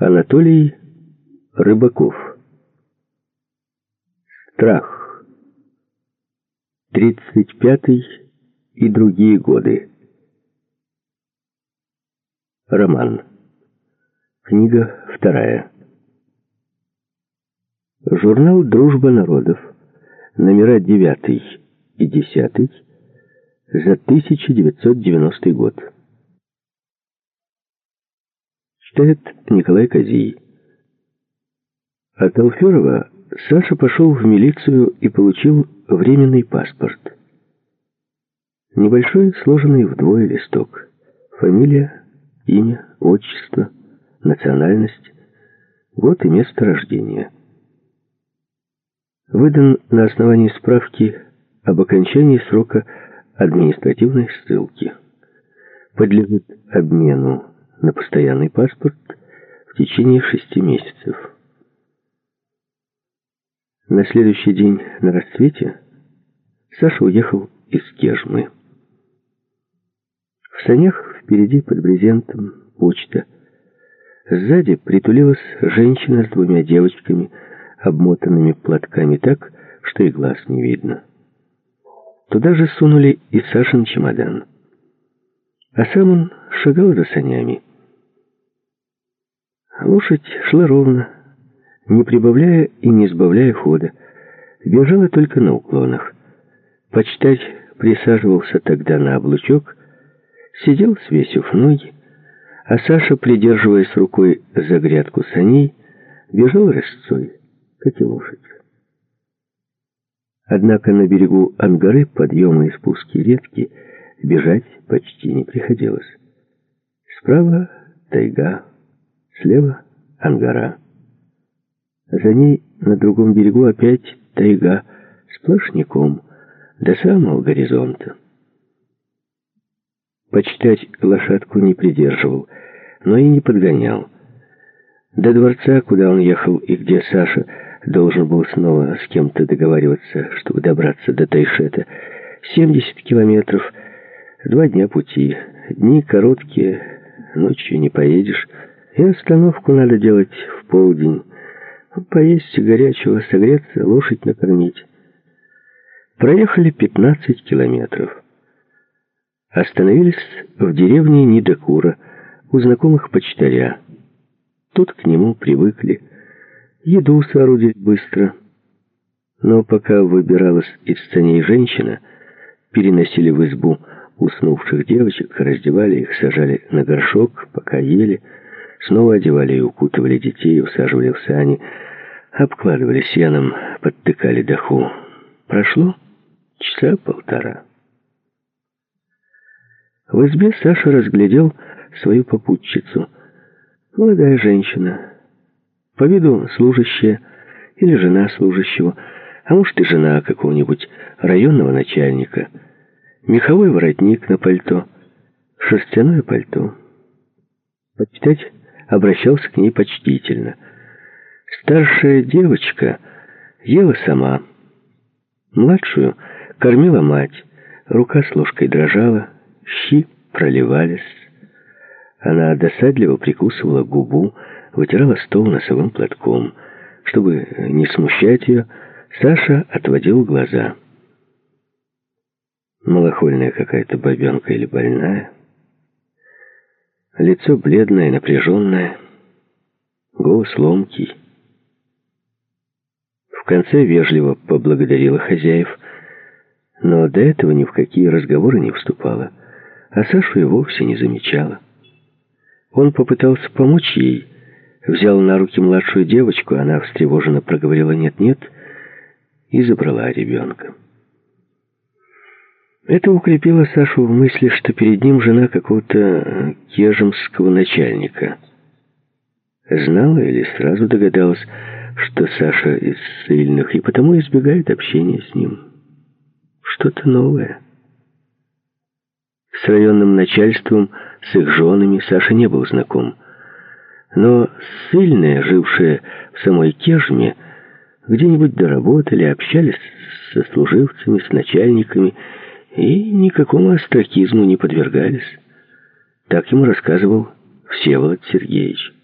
Анатолий Рыбаков. Страх. 35-й и другие годы. Роман. Книга 2. Журнал «Дружба народов», номера 9 и 10 за 1990 год. Читает Николай Козий. От Алферова Саша пошел в милицию и получил временный паспорт. Небольшой, сложенный вдвое листок. Фамилия, имя, отчество, национальность, год и место рождения. Выдан на основании справки об окончании срока административной ссылки. Подлежит обмену на постоянный паспорт в течение 6 месяцев. На следующий день на рассвете Саша уехал из Кежмы. В санях впереди под брезентом почта. Сзади притулилась женщина с 2 девочками, обмотанными платками так, что и глаз не видно. Туда же сунули и Сашин чемодан. А сам он шагал за санями. Лошадь шла ровно, не прибавляя и не сбавляя хода, бежала только на уклонах. Почтарь присаживался тогда на облучок, сидел, свесив ноги, а Саша, придерживаясь рукой за грядку саней, бежал рысцой, как и лошадь. Однако на берегу Ангары подъемы и спуски редки, бежать почти не приходилось. Справа тайга, слева Ангара. За ней на другом берегу опять тайга, сплошняком, до самого горизонта. Почтарь лошадку не придерживал, но и не подгонял. До дворца, куда он ехал и где Саша должен был снова с кем-то договариваться, чтобы добраться до Тайшета, 70 километров, 2 дня пути. Дни короткие, ночью не поедешь, и остановку надо делать в полдень. Поесть горячего, согреться, лошадь накормить. Проехали 15 километров. Остановились в деревне Нидакура у знакомых почтаря. Тут к нему привыкли. Еду соорудить быстро. Но пока выбиралась из саней женщина, переносили в избу уснувших девочек, раздевали их, сажали на горшок, пока ели, снова одевали и укутывали детей, усаживали в сани, обкладывали сеном, подтыкали доху. Прошло часа полтора. В избе Саша разглядел свою попутчицу. Молодая женщина, по виду служащая или жена служащего, а может и жена какого-нибудь районного начальника. Меховой воротник на пальто, шерстяное пальто. Почтарь обращался к ней почтительно. Старшая девочка ела сама. Младшую кормила мать. Рука с ложкой дрожала, щи проливались. Она досадливо прикусывала губу, вытирала стол носовым платком. Чтобы не смущать ее, Саша отводил глаза. Малохольная какая-то бабенка или больная. Лицо бледное, напряженное, голос ломкий. В конце вежливо поблагодарила хозяев, но до этого ни в какие разговоры не вступала, а Сашу и вовсе не замечала. Он попытался помочь ей, взял на руки младшую девочку, она встревоженно проговорила «нет-нет» и забрала ребенка. Это укрепило Сашу в мысли, что перед ним жена какого-то кежмского начальника. Знала или сразу догадалась, что Саша из ссыльных, и потому избегает общения с ним. Что-то новое. С районным начальством, с их женами Саша не был знаком. Но ссыльные, жившие в самой Кежме, где-нибудь доработали, общались с сослуживцами, с начальниками, и никакому остракизму не подвергались. Так ему рассказывал Всеволод Сергеевич.